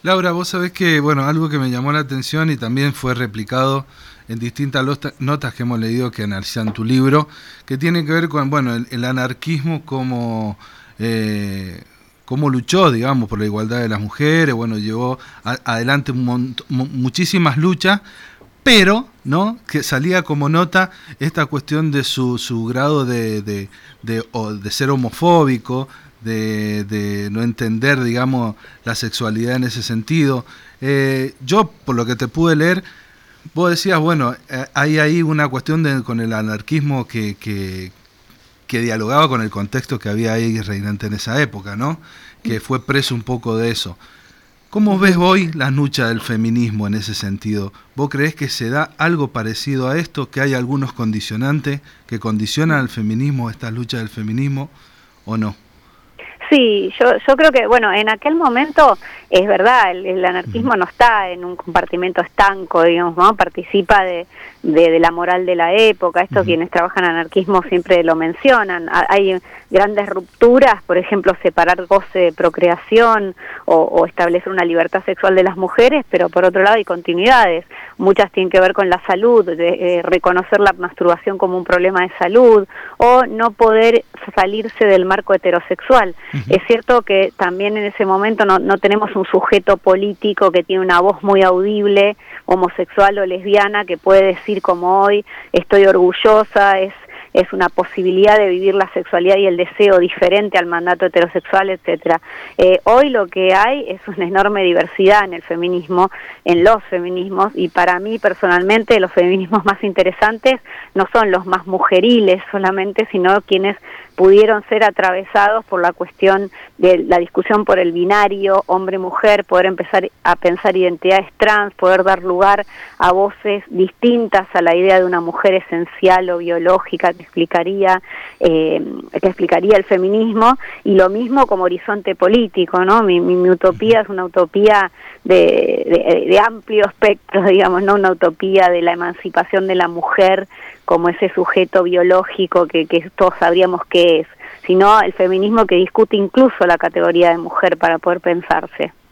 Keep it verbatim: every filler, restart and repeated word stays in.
Laura, vos sabés que, bueno, algo que me llamó la atención y también fue replicado en distintas lota- notas que hemos leído que analizan tu libro, que tiene que ver con, bueno, el, el anarquismo como, eh, cómo luchó, digamos, por la igualdad de las mujeres, bueno, llevó a- adelante un mont- mu- muchísimas luchas, pero, ¿no?, que salía como nota esta cuestión de su, su grado de, de, de, o de ser homofóbico, de, de no entender, digamos, la sexualidad en ese sentido. Eh, yo, por lo que te pude leer, vos decías, bueno, eh, hay ahí una cuestión de, con el anarquismo que, que, que dialogaba con el contexto que había ahí reinante en esa época, ¿no? Que fue preso un poco de eso. ¿Cómo ves hoy la lucha del feminismo en ese sentido? ¿Vos creés que se da algo parecido a esto, que hay algunos condicionantes que condicionan al feminismo, esta lucha del feminismo, o no? Sí, yo, yo creo que, bueno, en aquel momento es verdad, el, el Ujú. anarquismo no está en un compartimento estanco, digamos, ¿no? Participa de, de, de la moral de la época, esto Ujú. quienes trabajan en anarquismo siempre lo mencionan, Ha- hay grandes rupturas, por ejemplo, separar goce de procreación o, o establecer una libertad sexual de las mujeres, pero por otro lado hay continuidades, muchas tienen que ver con la salud, de eh, reconocer la masturbación como un problema de salud, o no poder salirse del marco heterosexual. Ujú. Es cierto que también en ese momento no, no tenemos un sujeto político que tiene una voz muy audible, homosexual o lesbiana, que puede decir como hoy, estoy orgullosa, es es una posibilidad de vivir la sexualidad y el deseo diferente al mandato heterosexual, etcétera. Eh, hoy lo que hay es una enorme diversidad en el feminismo, en los feminismos, y para mí personalmente los feminismos más interesantes no son los más mujeriles solamente, sino quienes pudieron ser atravesados por la cuestión de la discusión por el binario, hombre-mujer, poder empezar a pensar identidades trans, poder dar lugar a voces distintas a la idea de una mujer esencial o biológica que explicaría, eh, que explicaría el feminismo, y lo mismo como horizonte político, ¿no? Mi, mi, mi utopía es una utopía de, de, de amplio espectro, digamos, no una utopía de la emancipación de la mujer como ese sujeto biológico que, que todos sabríamos que es, sino el feminismo que discute incluso la categoría de mujer para poder pensarse.